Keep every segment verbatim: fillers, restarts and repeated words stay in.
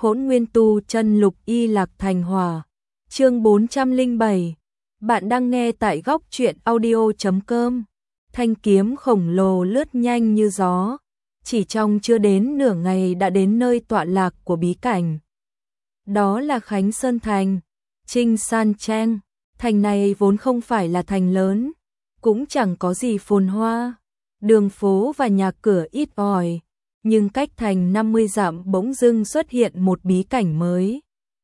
Hỗn Nguyên Tu Chân Lục Y Lạc Thành Hỏa. Chương bốn trăm lẻ bảy. Bạn đang nghe tại góc truyện audio chấm com. Thanh kiếm khổng lồ lướt nhanh như gió, chỉ trong chưa đến nửa ngày đã đến nơi tọa lạc của bí cảnh. Đó là Khánh Sơn Thành, Trinh San Trang. Thành này vốn không phải là thành lớn, cũng chẳng có gì phồn hoa, đường phố và nhà cửa ít ỏi, nhưng cách thành năm mươi dặm bỗng dưng xuất hiện một bí cảnh mới.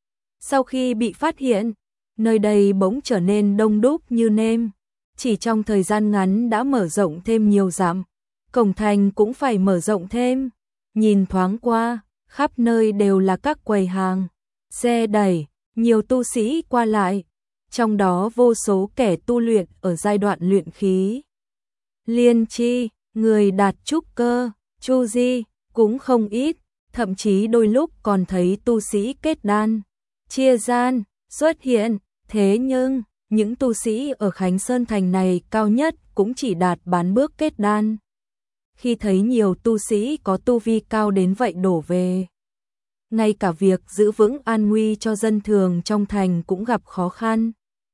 Sau khi bị phát hiện, nơi đây bỗng trở nên đông đúc như nêm, chỉ trong thời gian ngắn đã mở rộng thêm nhiều dặm, cổng thành cũng phải mở rộng thêm. Nhìn thoáng qua, khắp nơi đều là các quầy hàng, xe đẩy, nhiều tu sĩ qua lại, trong đó vô số kẻ tu luyện ở giai đoạn luyện khí. Liên chi, người đạt trúc cơ, chu di, cũng không ít, thậm chí đôi lúc còn thấy tu sĩ kết đan, chia gian, xuất hiện. Thế nhưng, những tu sĩ ở Khánh Sơn Thành này cao nhất cũng chỉ đạt bán bước kết đan. Khi thấy nhiều tu sĩ có tu vi cao đến vậy đổ về, ngay cả việc giữ vững an nguy cho dân thường trong thành cũng gặp khó khăn.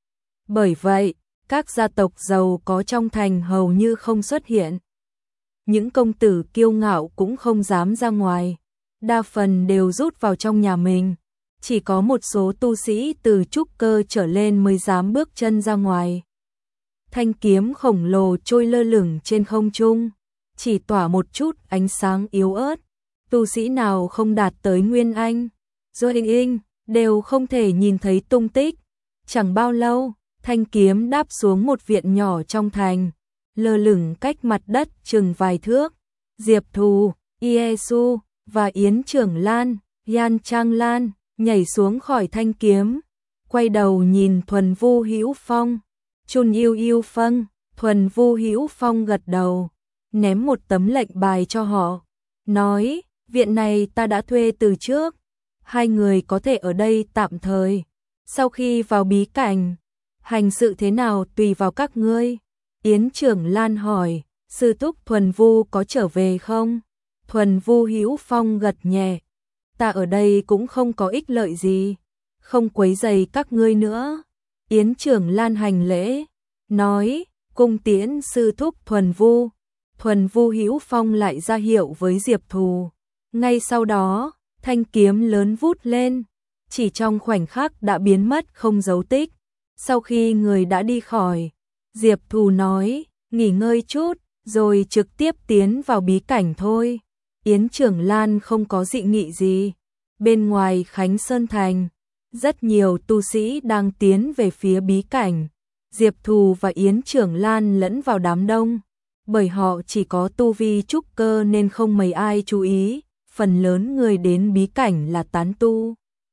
Bởi vậy, các gia tộc giàu có trong thành hầu như không xuất hiện. Những công tử kiêu ngạo cũng không dám ra ngoài, đa phần đều rút vào trong nhà mình. Chỉ có một số tu sĩ từ trúc cơ trở lên mới dám bước chân ra ngoài. Thanh kiếm khổng lồ trôi lơ lửng trên không trung, chỉ tỏa một chút ánh sáng yếu ớt. Tu sĩ nào không đạt tới Nguyên Anh, rồi hình in, đều không thể nhìn thấy tung tích. Chẳng bao lâu, thanh kiếm đáp xuống một viện nhỏ trong thành, lơ lửng cách mặt đất chừng vài thước. Diệp Thù, Iesu và Yến Trưởng Lan, Yan Trang Lan nhảy xuống khỏi thanh kiếm, quay đầu nhìn Thuần Vu Hữu Phong, Chun Yêu Yêu Phân. Thuần Vu Hữu Phong gật đầu, ném một tấm lệnh bài cho họ, nói, viện này ta đã thuê từ trước, hai người có thể ở đây tạm thời, sau khi vào bí cảnh, hành sự thế nào tùy vào các ngươi. Yến Trưởng Lan hỏi, sư thúc Thuần Vu có trở về không? Thuần Vu Hữu Phong gật nhẹ, ta ở đây cũng không có ích lợi gì, không quấy rầy các ngươi nữa. Yến Trưởng Lan hành lễ, nói, cung tiễn sư thúc Thuần Vu. Thuần Vu Hữu Phong lại ra hiệu với Diệp Thù. Ngay sau đó, thanh kiếm lớn vút lên, chỉ trong khoảnh khắc đã biến mất không dấu tích. Sau khi người đã đi khỏi, Diệp Thù nói, nghỉ ngơi chút, rồi trực tiếp tiến vào bí cảnh thôi. Yến Trưởng Lan không có dị nghị gì. Bên ngoài Khánh Sơn Thành, rất nhiều tu sĩ đang tiến về phía bí cảnh. Diệp Thù và Yến Trưởng Lan lẫn vào đám đông, bởi họ chỉ có tu vi trúc cơ nên không mấy ai chú ý, phần lớn người đến bí cảnh là tán tu.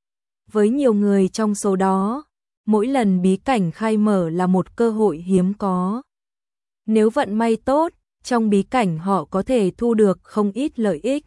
Với nhiều người trong số đó, mỗi lần bí cảnh khai mở là một cơ hội hiếm có. Nếu vận may tốt, trong bí cảnh họ có thể thu được không ít lợi ích.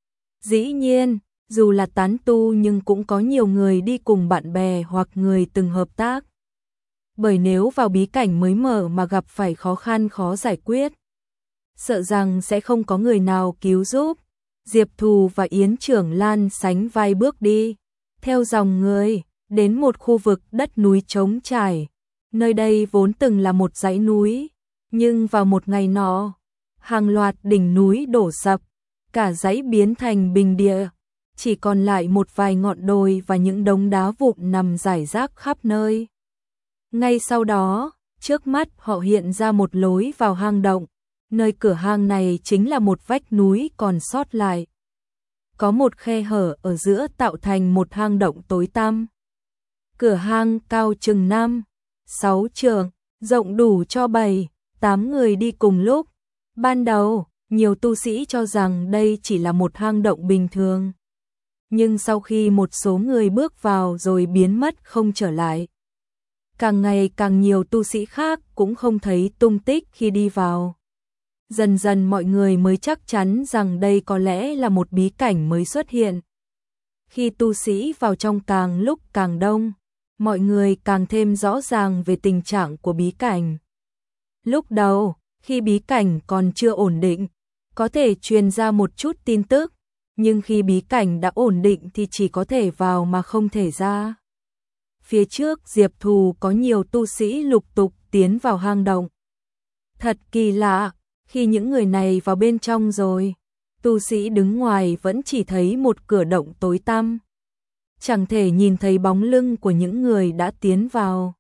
Dĩ nhiên, dù là tán tu nhưng cũng có nhiều người đi cùng bạn bè hoặc người từng hợp tác. Bởi nếu vào bí cảnh mới mở mà gặp phải khó khăn khó giải quyết, sợ rằng sẽ không có người nào cứu giúp. Diệp Thù và Yến Trưởng Lan sánh vai bước đi, theo dòng người, đến một khu vực đất núi trống trải. Nơi đây vốn từng là một dãy núi, nhưng vào một ngày nọ, hàng loạt đỉnh núi đổ sập, cả dãy biến thành bình địa, chỉ còn lại một vài ngọn đồi và những đống đá vụn nằm rải rác khắp nơi. Ngay sau đó, trước mắt họ hiện ra một lối vào hang động, nơi cửa hang này chính là một vách núi còn sót lại. Có một khe hở ở giữa tạo thành một hang động tối tăm. Cửa hang cao chừng năm, sáu trượng, rộng đủ cho bảy, tám người đi cùng lúc. Ban đầu, nhiều tu sĩ cho rằng đây chỉ là một hang động bình thường. Nhưng sau khi một số người bước vào rồi biến mất không trở lại, càng ngày càng nhiều tu sĩ khác cũng không thấy tung tích khi đi vào. Dần dần mọi người mới chắc chắn rằng đây có lẽ là một bí cảnh mới xuất hiện. Khi tu sĩ vào trong càng lúc càng đông, mọi người càng thêm rõ ràng về tình trạng của bí cảnh. Lúc đầu, khi bí cảnh còn chưa ổn định, có thể truyền ra một chút tin tức, nhưng khi bí cảnh đã ổn định thì chỉ có thể vào mà không thể ra. Phía trước Diệp Thù có nhiều tu sĩ lục tục tiến vào hang động. Thật kỳ lạ, khi những người này vào bên trong rồi, tu sĩ đứng ngoài vẫn chỉ thấy một cửa động tối tăm. Chẳng thể nhìn thấy bóng lưng của những người đã tiến vào.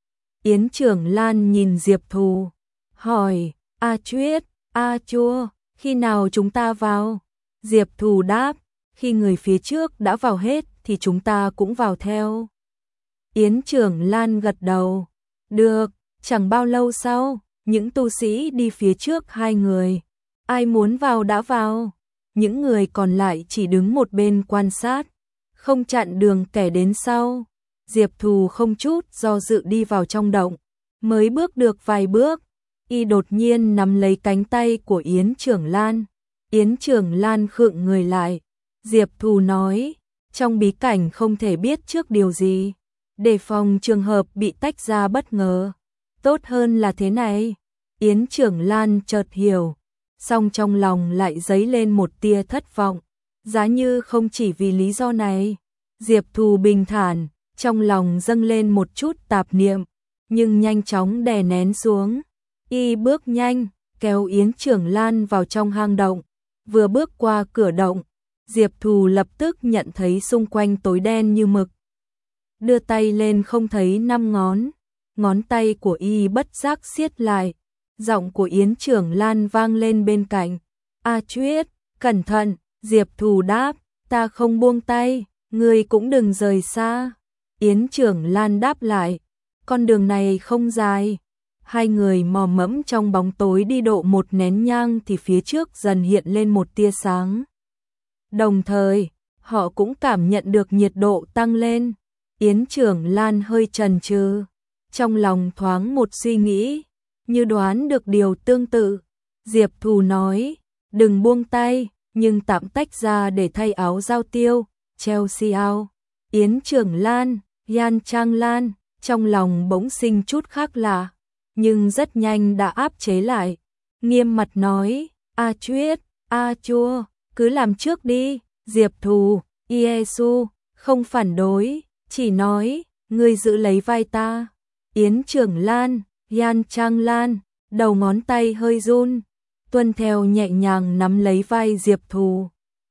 Yến Trưởng Lan nhìn Diệp Thù, hỏi, A Chuyết, A Chua, khi nào chúng ta vào? Diệp Thù đáp, khi người phía trước đã vào hết thì chúng ta cũng vào theo. Yến Trưởng Lan gật đầu, được, chẳng bao lâu sau, những tu sĩ đi phía trước hai người. Ai muốn vào đã vào, những người còn lại chỉ đứng một bên quan sát, không chặn đường kẻ đến sau. Diệp Thù không chút do dự đi vào trong động, mới bước được vài bước, y đột nhiên nắm lấy cánh tay của Yến Trưởng Lan. Yến Trưởng Lan khựng người lại. Diệp Thù nói, trong bí cảnh không thể biết trước điều gì, đề phòng trường hợp bị tách ra bất ngờ. Tốt hơn là thế này. Yến Trưởng Lan chợt hiểu, song trong lòng lại dấy lên một tia thất vọng. Giá như không chỉ vì lý do này. Diệp Thù bình thản, trong lòng dâng lên một chút tạp niệm, nhưng nhanh chóng đè nén xuống. Y bước nhanh, kéo Yến Trưởng Lan vào trong hang động. Vừa bước qua cửa động, Diệp Thù lập tức nhận thấy xung quanh tối đen như mực. Đưa tay lên không thấy năm ngón, ngón tay của y bất giác siết lại. Giọng của Yến Trưởng Lan vang lên bên cạnh. A Chuyết, cẩn thận. Diệp Thù đáp, ta không buông tay, ngươi cũng đừng rời xa. Yến Trưởng Lan đáp lại, con đường này không dài. Hai người mò mẫm trong bóng tối đi độ một nén nhang thì phía trước dần hiện lên một tia sáng. Đồng thời, họ cũng cảm nhận được nhiệt độ tăng lên. Yến Trưởng Lan hơi chần chừ, trong lòng thoáng một suy nghĩ, như đoán được điều tương tự. Diệp Thù nói, đừng buông tay, nhưng tạm tách ra để thay áo giao tiêu, Chelsea áo. Yến Trưởng Lan, Yan Trang Lan, trong lòng bỗng sinh chút khác lạ, nhưng rất nhanh đã áp chế lại. Nghiêm mặt nói, A Chuyết, A Chua, cứ làm trước đi. Diệp Thù, Iesu, không phản đối, chỉ nói, ngươi giữ lấy vai ta. Yến Trưởng Lan, Yan Trang Lan, đầu ngón tay hơi run, tuân theo nhẹ nhàng nắm lấy vai Diệp Thù.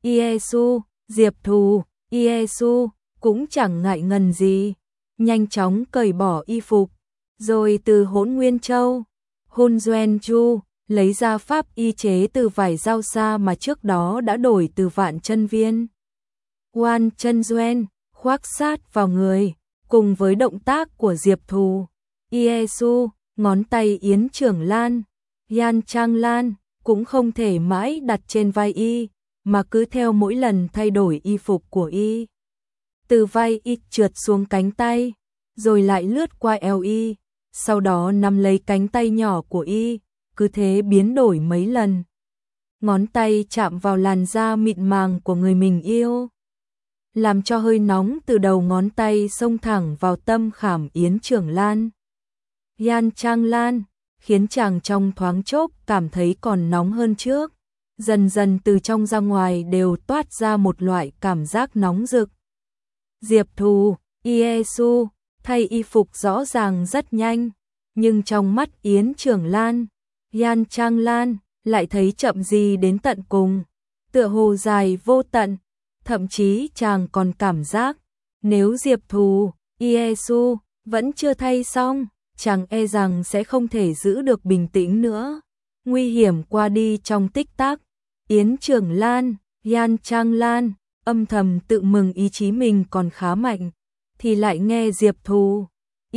Iesu, Diệp Thù, Iesu, cũng chẳng ngại ngần gì, nhanh chóng cởi bỏ y phục, rồi từ Hỗn Nguyên Châu, Hun Duen Chu, lấy ra pháp y chế từ vải dao sa mà trước đó đã đổi từ Vạn Chân Viên. Wan Chân Duen, khoác sát vào người, cùng với động tác của Diệp Thù. Iesu, ngón tay Yến Trưởng Lan, Yan Trang Lan, cũng không thể mãi đặt trên vai y, mà cứ theo mỗi lần thay đổi y phục của y. Từ vai y trượt xuống cánh tay, rồi lại lướt qua eo y, sau đó nắm lấy cánh tay nhỏ của y, cứ thế biến đổi mấy lần. Ngón tay chạm vào làn da mịn màng của người mình yêu, làm cho hơi nóng từ đầu ngón tay xông thẳng vào tâm khảm Yến Trưởng Lan. Yan Trang Lan, khiến chàng trong thoáng chốc cảm thấy còn nóng hơn trước. Dần dần từ trong ra ngoài đều toát ra một loại cảm giác nóng rực. Diệp Thù, Iesu, thay y phục rõ ràng rất nhanh, nhưng trong mắt Yến Trưởng Lan, Yan Trang Lan lại thấy chậm gì đến tận cùng, tựa hồ dài vô tận. Thậm chí chàng còn cảm giác, nếu Diệp Thù, Iesu vẫn chưa thay xong, chàng e rằng sẽ không thể giữ được bình tĩnh nữa. Nguy hiểm qua đi trong tích tắc. Yến Trưởng Lan, Yan Trang Lan âm thầm tự mừng ý chí mình còn khá mạnh, thì lại nghe Diệp Thù,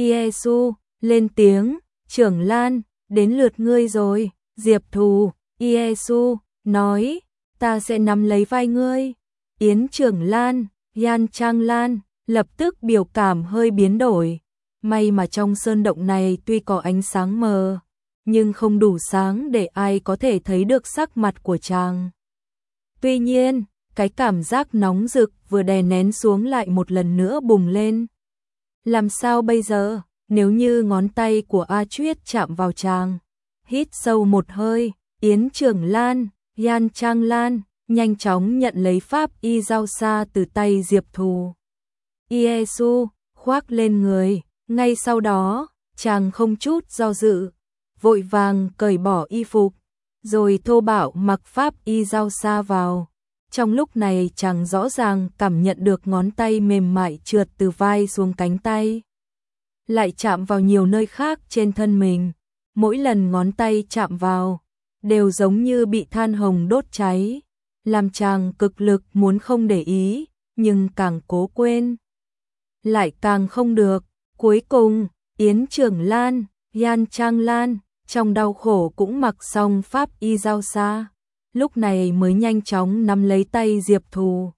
Iesu lên tiếng, Trưởng Lan, đến lượt ngươi rồi. Diệp Thù, Iesu nói, ta sẽ nắm lấy vai ngươi. Yến Trưởng Lan, Yan Trang Lan lập tức biểu cảm hơi biến đổi. May mà trong sơn động này tuy có ánh sáng mờ, nhưng không đủ sáng để ai có thể thấy được sắc mặt của chàng. Tuy nhiên, cái cảm giác nóng rực vừa đè nén xuống lại một lần nữa bùng lên. Làm sao bây giờ, nếu như ngón tay của A Chuyết chạm vào chàng? Hít sâu một hơi, Yến Trưởng Lan, Yan Trang Lan nhanh chóng nhận lấy pháp y giao xa từ tay Diệp Thù. Iesu khoác lên người, ngay sau đó, chàng không chút do dự, vội vàng cởi bỏ y phục, rồi thô bạo mặc pháp y giao xa vào. Trong lúc này chàng rõ ràng cảm nhận được ngón tay mềm mại trượt từ vai xuống cánh tay, lại chạm vào nhiều nơi khác trên thân mình. Mỗi lần ngón tay chạm vào, đều giống như bị than hồng đốt cháy, làm chàng cực lực muốn không để ý, nhưng càng cố quên, lại càng không được. Cuối cùng, Yến Trưởng Lan, Yan Trang Lan, trong đau khổ cũng mặc xong pháp y giao xa, lúc này mới nhanh chóng nắm lấy tay Diệp Thù.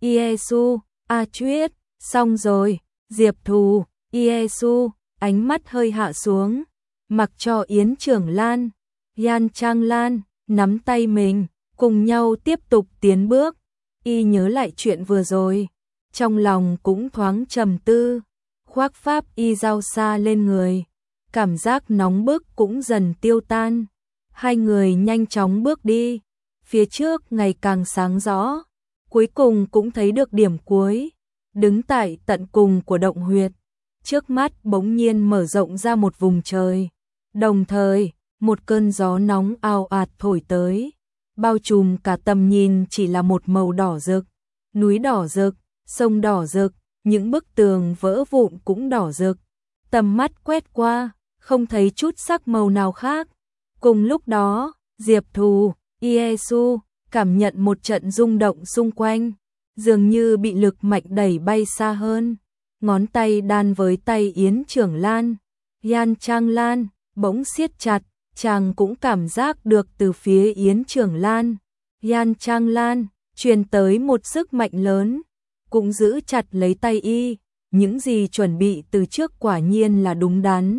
Iesu, a chuyết, xong rồi. Diệp Thù, Iesu, ánh mắt hơi hạ xuống, mặc cho Yến Trưởng Lan, Yan Trang Lan nắm tay mình, cùng nhau tiếp tục tiến bước. Y nhớ lại chuyện vừa rồi, trong lòng cũng thoáng trầm tư, khoác pháp y giao xa lên người, cảm giác nóng bức cũng dần tiêu tan. Hai người nhanh chóng bước đi, phía trước ngày càng sáng rõ, cuối cùng cũng thấy được điểm cuối, đứng tại tận cùng của động huyệt. Trước mắt bỗng nhiên mở rộng ra một vùng trời, đồng thời, một cơn gió nóng ào ạt thổi tới, bao trùm cả tầm nhìn chỉ là một màu đỏ rực, núi đỏ rực, sông đỏ rực, những bức tường vỡ vụn cũng đỏ rực. Tầm mắt quét qua, không thấy chút sắc màu nào khác. Cùng lúc đó, Diệp Thù, Iesu cảm nhận một trận rung động xung quanh, dường như bị lực mạnh đẩy bay xa hơn. Ngón tay đan với tay Yến Trưởng Lan, Yan Trang Lan bỗng siết chặt, chàng cũng cảm giác được từ phía Yến Trưởng Lan, Yan Trang Lan truyền tới một sức mạnh lớn, cũng giữ chặt lấy tay y. Những gì chuẩn bị từ trước quả nhiên là đúng đắn.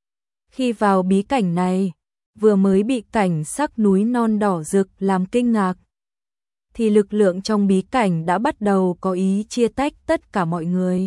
Khi vào bí cảnh này, vừa mới bị cảnh sắc núi non đỏ rực làm kinh ngạc, thì lực lượng trong bí cảnh đã bắt đầu có ý chia tách tất cả mọi người.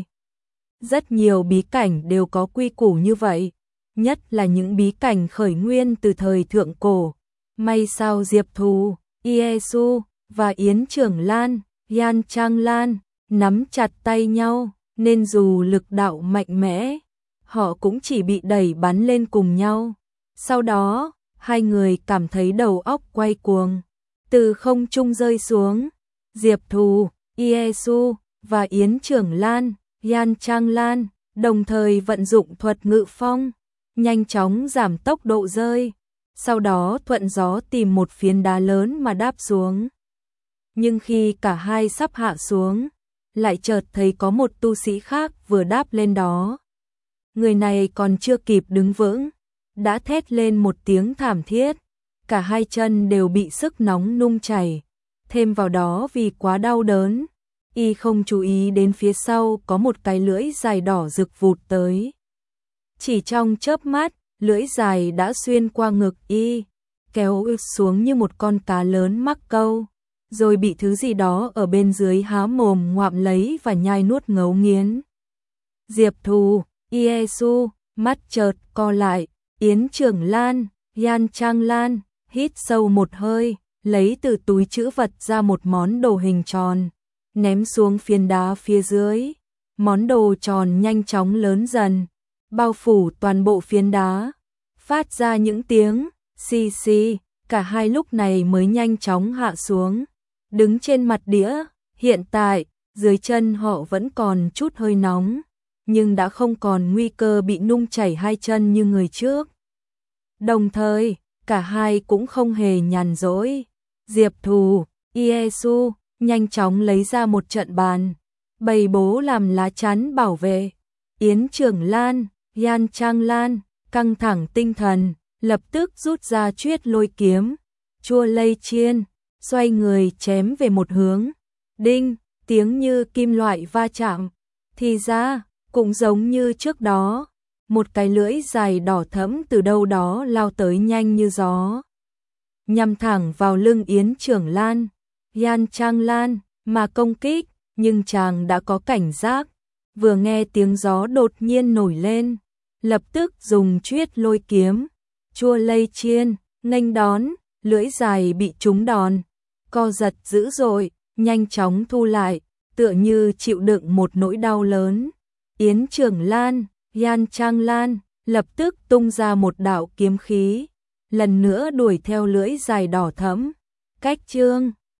Rất nhiều bí cảnh đều có quy củ như vậy, nhất là những bí cảnh khởi nguyên từ thời thượng cổ. May sao Diệp Thù, Iesu và Yến Trưởng Lan, Yan Trang Lan nắm chặt tay nhau, nên dù lực đạo mạnh mẽ, họ cũng chỉ bị đẩy bắn lên cùng nhau. Sau đó, hai người cảm thấy đầu óc quay cuồng, từ không trung rơi xuống. Diệp Thù, Iesu và Yến Trưởng Lan, Yan Trang Lan đồng thời vận dụng thuật ngự phong, nhanh chóng giảm tốc độ rơi, sau đó thuận gió tìm một phiến đá lớn mà đáp xuống. Nhưng khi cả hai sắp hạ xuống, lại chợt thấy có một tu sĩ khác vừa đáp lên đó. Người này còn chưa kịp đứng vững, đã thét lên một tiếng thảm thiết, cả hai chân đều bị sức nóng nung chảy, thêm vào đó vì quá đau đớn, y không chú ý đến phía sau có một cái lưỡi dài đỏ rực vụt tới. Chỉ trong chớp mắt, lưỡi dài đã xuyên qua ngực y, kéo ực xuống như một con cá lớn mắc câu, rồi bị thứ gì đó ở bên dưới há mồm ngoạm lấy và nhai nuốt ngấu nghiến. Diệp Thù, Iesu mắt chợt co lại, Yến Trưởng Lan, Yan Trang Lan hít sâu một hơi, lấy từ túi trữ vật ra một món đồ hình tròn, ném xuống phiến đá phía dưới. Món đồ tròn nhanh chóng lớn dần, bao phủ toàn bộ phiến đá, phát ra những tiếng xì xì. Cả hai lúc này mới nhanh chóng hạ xuống, đứng trên mặt đĩa. Hiện tại, dưới chân họ vẫn còn chút hơi nóng, nhưng đã không còn nguy cơ bị nung chảy hai chân như người trước. Đồng thời, cả hai cũng không hề nhàn rỗi. Diệp Thù, Iesu nhanh chóng lấy ra một trận bàn, bày bố làm lá chắn bảo vệ. Yến Trưởng Lan, Yan Trang Lan căng thẳng tinh thần, lập tức rút ra chuyết lôi kiếm, chua lây chiên, xoay người chém về một hướng. Đinh, tiếng như kim loại va chạm. Thì ra, cũng giống như trước đó, một cái lưỡi dài đỏ thẫm từ đâu đó lao tới nhanh như gió, nhằm thẳng vào lưng Yến Trưởng Lan, Yan Trang Lan mà công kích, nhưng chàng đã có cảnh giác, vừa nghe tiếng gió đột nhiên nổi lên, lập tức dùng chuyết lôi kiếm, chua lây chiên, nghênh đón. Lưỡi dài bị trúng đòn, co giật dữ dội, nhanh chóng thu lại, tựa như chịu đựng một nỗi đau lớn. Yến Trường Lan, Yan Trang Lan, lập tức tung ra một đạo kiếm khí, lần nữa đuổi theo lưỡi dài đỏ thẫm. Cách chương